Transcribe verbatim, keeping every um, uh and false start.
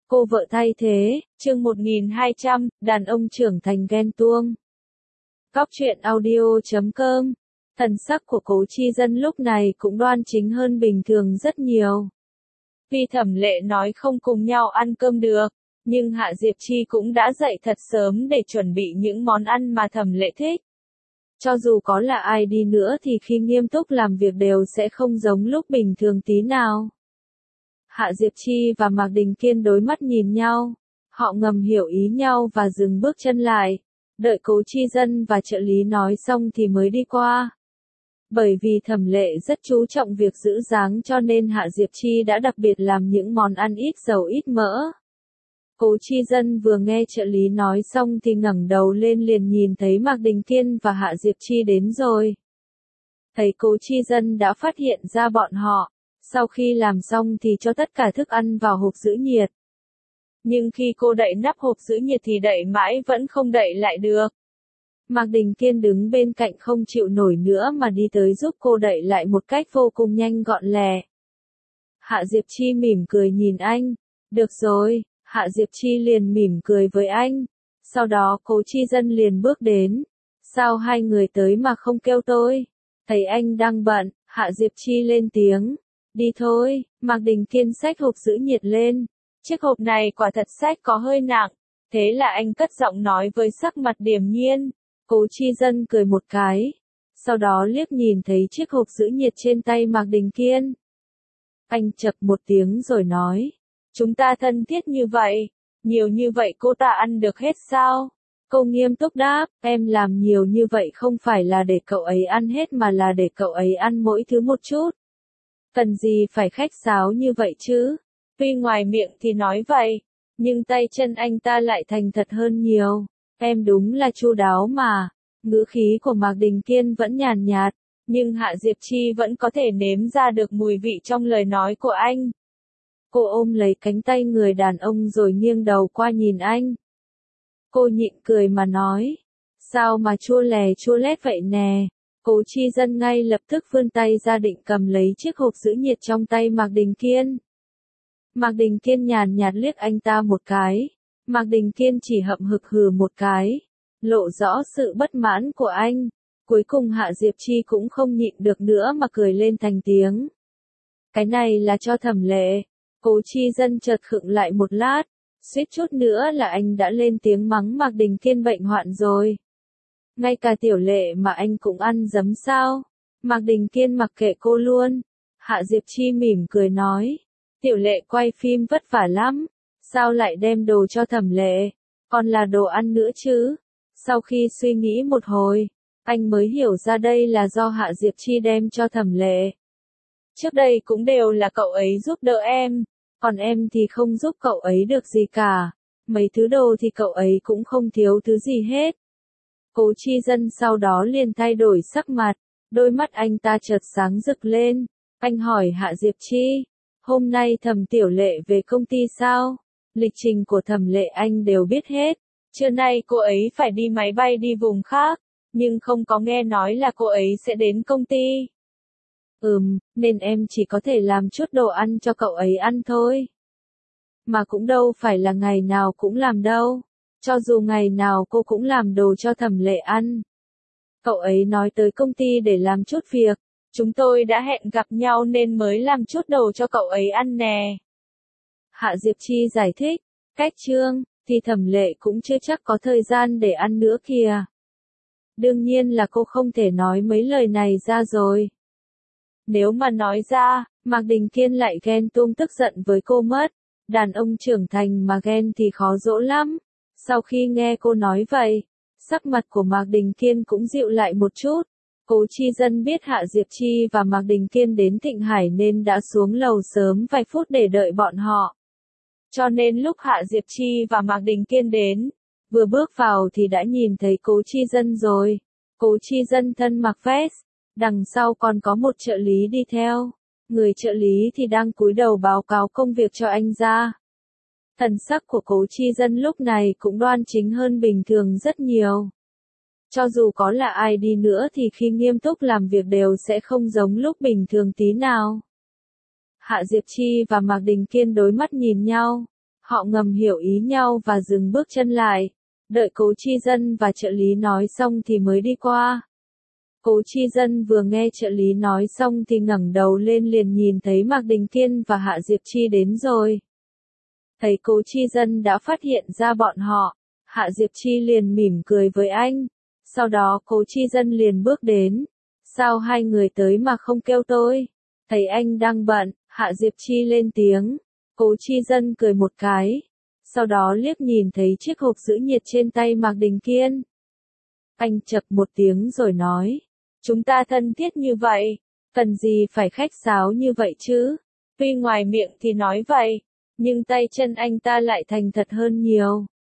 Cô vợ thay thế, chương một nghìn hai trăm, đàn ông trưởng thành ghen tuông. Cóc truyện audio chấm com. Thần sắc của Cố Chi Dân lúc này cũng đoan chính hơn bình thường rất nhiều. Vì Thẩm Lệ nói không cùng nhau ăn cơm được, nhưng Hạ Diệp Chi cũng đã dậy thật sớm để chuẩn bị những món ăn mà Thẩm Lệ thích. Cho dù có là ai đi nữa thì khi nghiêm túc làm việc đều sẽ không giống lúc bình thường tí nào. Hạ Diệp Chi và Mạc Đình Kiên đối mắt nhìn nhau, họ ngầm hiểu ý nhau và dừng bước chân lại, đợi Cố Chi Dân và trợ lý nói xong thì mới đi qua. Bởi vì Thẩm Lệ rất chú trọng việc giữ dáng cho nên Hạ Diệp Chi đã đặc biệt làm những món ăn ít dầu ít mỡ. Cố Chi Dân vừa nghe trợ lý nói xong thì ngẩng đầu lên liền nhìn thấy Mạc Đình Kiên và Hạ Diệp Chi đến rồi. Thấy Cố Chi Dân đã phát hiện ra bọn họ, sau khi làm xong thì cho tất cả thức ăn vào hộp giữ nhiệt. Nhưng khi cô đậy nắp hộp giữ nhiệt thì đậy mãi vẫn không đậy lại được. Mạc Đình Kiên đứng bên cạnh không chịu nổi nữa mà đi tới giúp cô đậy lại một cách vô cùng nhanh gọn lẹ. Hạ Diệp Chi mỉm cười nhìn anh. Được rồi, Hạ Diệp Chi liền mỉm cười với anh. Sau đó Cố Chi Dân liền bước đến. Sao hai người tới mà không kêu tôi? Thấy anh đang bận, Hạ Diệp Chi lên tiếng. Đi thôi, Mạc Đình Kiên xách hộp giữ nhiệt lên. Chiếc hộp này quả thật xách có hơi nặng. Thế là anh cất giọng nói với sắc mặt điềm nhiên. Cố Chi Dân cười một cái. Sau đó liếc nhìn thấy chiếc hộp giữ nhiệt trên tay Mạc Đình Kiên. Anh chập một tiếng rồi nói. Chúng ta thân thiết như vậy. Nhiều như vậy cô ta ăn được hết sao? Cô nghiêm túc đáp. Em làm nhiều như vậy không phải là để cậu ấy ăn hết mà là để cậu ấy ăn mỗi thứ một chút. Cần gì phải khách sáo như vậy chứ? Tuy ngoài miệng thì nói vậy, nhưng tay chân anh ta lại thành thật hơn nhiều. Em đúng là chu đáo mà. Ngữ khí của Mạc Đình Kiên vẫn nhàn nhạt, nhưng Hạ Diệp Chi vẫn có thể nếm ra được mùi vị trong lời nói của anh. Cô ôm lấy cánh tay người đàn ông rồi nghiêng đầu qua nhìn anh. Cô nhịn cười mà nói. Sao mà chua lè chua lét vậy nè? Cố Chi Dân ngay lập tức vươn tay ra định cầm lấy chiếc hộp giữ nhiệt trong tay Mạc Đình Kiên. Mạc Đình Kiên nhàn nhạt liếc anh ta một cái. Mạc Đình Kiên chỉ hậm hực hừ một cái, lộ rõ sự bất mãn của anh. Cuối cùng Hạ Diệp Chi cũng không nhịn được nữa mà cười lên thành tiếng. Cái này là cho Thẩm Lệ. Cố Chi Dân chợt khựng lại một lát, suýt chút nữa là anh đã lên tiếng mắng Mạc Đình Kiên bệnh hoạn rồi. Ngay cả Tiểu Lệ mà anh cũng ăn dấm sao? Mạc Đình Kiên mặc kệ cô luôn. Hạ Diệp Chi mỉm cười nói. Tiểu Lệ quay phim vất vả lắm. Sao lại đem đồ cho Thẩm Lệ? Còn là đồ ăn nữa chứ? Sau khi suy nghĩ một hồi, anh mới hiểu ra đây là do Hạ Diệp Chi đem cho Thẩm Lệ. Trước đây cũng đều là cậu ấy giúp đỡ em, còn em thì không giúp cậu ấy được gì cả. Mấy thứ đồ thì cậu ấy cũng không thiếu thứ gì hết. Cố Chi Dân sau đó liền thay đổi sắc mặt, đôi mắt anh ta chợt sáng rực lên. Anh hỏi Hạ Diệp Chi, hôm nay Thẩm Tiểu Lệ về công ty sao? Lịch trình của Thẩm Lệ anh đều biết hết. Trưa nay cô ấy phải đi máy bay đi vùng khác, nhưng không có nghe nói là cô ấy sẽ đến công ty. Ừm, nên em chỉ có thể làm chút đồ ăn cho cậu ấy ăn thôi. Mà cũng đâu phải là ngày nào cũng làm đâu. Cho dù ngày nào cô cũng làm đồ cho Thẩm Lệ ăn. Cậu ấy nói tới công ty để làm chút việc. Chúng tôi đã hẹn gặp nhau nên mới làm chút đồ cho cậu ấy ăn nè. Hạ Diệp Chi giải thích. Cách trương, thì Thẩm Lệ cũng chưa chắc có thời gian để ăn nữa kìa. Đương nhiên là cô không thể nói mấy lời này ra rồi. Nếu mà nói ra, Mạc Đình Kiên lại ghen tuông tức giận với cô mất. Đàn ông trưởng thành mà ghen thì khó dỗ lắm. Sau khi nghe cô nói vậy, sắc mặt của Mạc Đình Kiên cũng dịu lại một chút. Cố Chi Dân biết Hạ Diệp Chi và Mạc Đình Kiên đến Thịnh Hải nên đã xuống lầu sớm vài phút để đợi bọn họ. Cho nên lúc Hạ Diệp Chi và Mạc Đình Kiên đến, vừa bước vào thì đã nhìn thấy Cố Chi Dân rồi. Cố Chi Dân thân mặc vest, đằng sau còn có một trợ lý đi theo. Người trợ lý thì đang cúi đầu báo cáo công việc cho anh ra. Thần sắc của Cố Chi Dân lúc này cũng đoan chính hơn bình thường rất nhiều. Cho dù có là ai đi nữa thì khi nghiêm túc làm việc đều sẽ không giống lúc bình thường tí nào. Hạ Diệp Chi và Mạc Đình Kiên đối mắt nhìn nhau. Họ ngầm hiểu ý nhau và dừng bước chân lại. Đợi Cố Chi Dân và trợ lý nói xong thì mới đi qua. Cố Chi Dân vừa nghe trợ lý nói xong thì ngẩng đầu lên liền nhìn thấy Mạc Đình Kiên và Hạ Diệp Chi đến rồi. Thấy Cố Chi Dân đã phát hiện ra bọn họ, Hạ Diệp Chi liền mỉm cười với anh. Sau đó Cố Chi Dân liền bước đến. Sao hai người tới mà không kêu tôi? Thấy anh đang bận, Hạ Diệp Chi lên tiếng. Cố Chi Dân cười một cái. Sau đó liếc nhìn thấy chiếc hộp giữ nhiệt trên tay Mạc Đình Kiên. Anh chập một tiếng rồi nói. Chúng ta thân thiết như vậy, cần gì phải khách sáo như vậy chứ? Tuy ngoài miệng thì nói vậy, nhưng tay chân anh ta lại thành thật hơn nhiều.